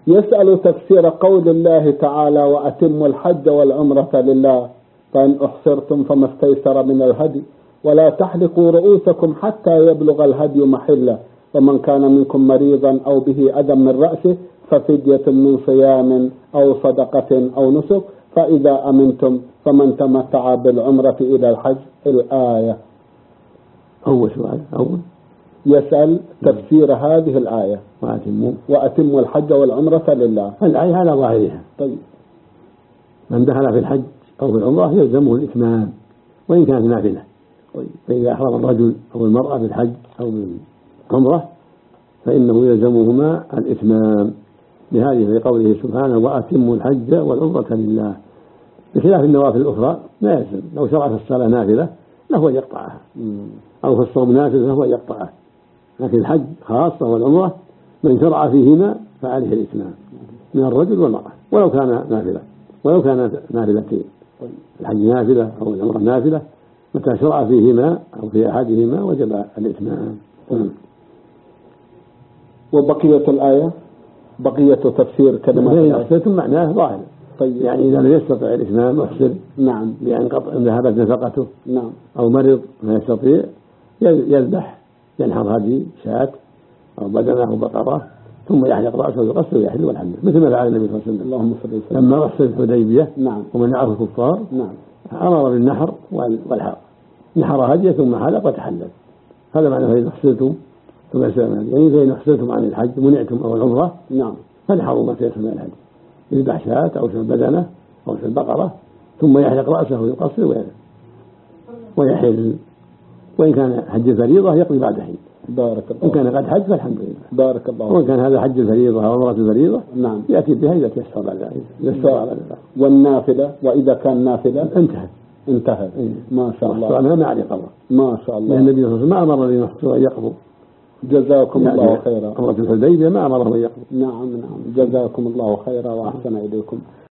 يسأل تفسير قول الله تعالى وأتموا الحج والعمرة لله، فإن أحصرتم فما استيسر من الهدي، ولا تحلقوا رؤوسكم حتى يبلغ الهدي محله، ومن كان منكم مريضا أو به أذى من رأسه ففدية من صيام أو صدقة أو نسك، فإذا أمنتم فمن تمتع بالعمرة إلى الحج. الآية. أول سؤال يسأل تفسير هذه الآية وأتموا الحج والعمرة لله. الآية على ظاهرها. طيب. من دخل في الحج أو في العمرة يلزمه الإتمام وإن كانت نافلة. فإذا أحرم الرجل أو المرأة بالحج أو بالعمرة فإنه يلزمهما الإتمام، لهذه في قوله سبحانه وأتموا الحج والعمرة لله، بخلاف النوافل الأخرى لا يلزم. لو شرع في الصلاة نافلة له أن يقطعها، أو في الصوم نافلة له أن يقطعها، لكن الحج خاصة والعمرة من شرع فيهما فعليه الإتمام من الرجل والمرأة ولو كان نافلتين. الحج نافلة أو العمرة نافلة، متى شرع فيهما أو في أحدهما وجب الإتمام. وبقية الآية بقية تفسير كلمات الآية ثم معناه ظاهر. طيب. يعني إذا لم يستطع الإتمام أحسن. نعم. بأن ذهبت نفقته. نعم. أو مرض ما يستطيع يذبح، ينحر هذه شاة أو بدنة أو بقرة ثم يحلق رأسه ويغسل ويحل والحمد، مثل ما فعل النبي صلى الله عليه وسلم. اللهم صل وسلم. لما أحسن الحديبية. نعم. ومنعه الكفار. نعم. أمر بالنحر والحلق، نحر هديه ثم حلق وتحلل. هذا معنى فإن أحسنتم ثم يعني فإن أحسنتم عن الحج منعتم أو العمرة. نعم. فانحروا ما تيسر من الهدي، يذبح شاة أو بدنة أو بقرة ثم يحلق رأسه ويقصر ويحل. وإن كان حج الفريضة يقضي بعد حين. بارك الله. إن كان قد حج فالحمد لله. بارك الله. وإن كان هذا حج الفريضة أو عمرة الفريضة نعم يأتي بها إذا تيسر بعد ذلك. والنافلة وإذا كان نافلة انتهت. ما شاء الله. أنا ما عليه قضاء. ما شاء الله. النبي صلى الله عليه وسلم ما أمر الذين يحصروا أن يقضوا. جزاكم الله خيرا. عمرة الحديبية ما أمرهم أن يقضوا. نعم. جزاكم الله خيرا وأحسن إليكم.